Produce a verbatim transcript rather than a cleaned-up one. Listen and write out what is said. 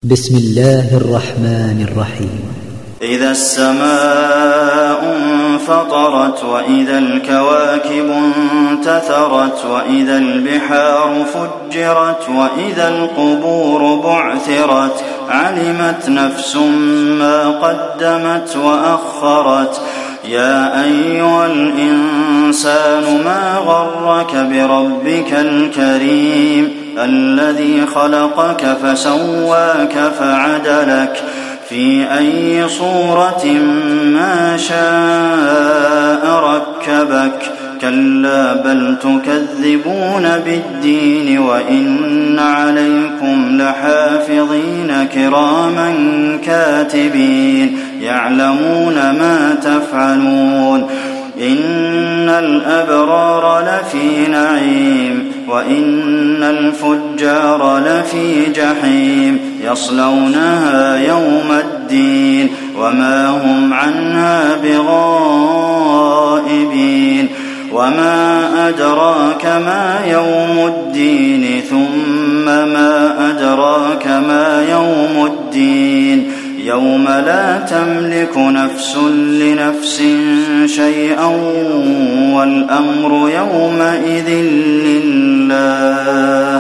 بسم الله الرحمن الرحيم. إذا السماء انفطرت وإذا الكواكب انتثرت وإذا البحار فجرت وإذا القبور بعثرت علمت نفس ما قدمت وأخرت يا أيها الإنسان ما غرك بربك الكريم الذي خلقك فسواك فعدلك في أي صورة ما شاء ركبك كلا بل تكذبون بالدين وإن عليكم لحافظين كراما كاتبين يعلمون ما تفعلون إن الأبرار لفي نعيم وإن الفجار لفي جحيم يصلونها يوم الدين وما هم عنها بغائبين وما أدراك ما يوم الدين ثم ما أدراك ما يوم الدين يوم لا تملك نفس لنفس شيئا والأمر يومئذ لله.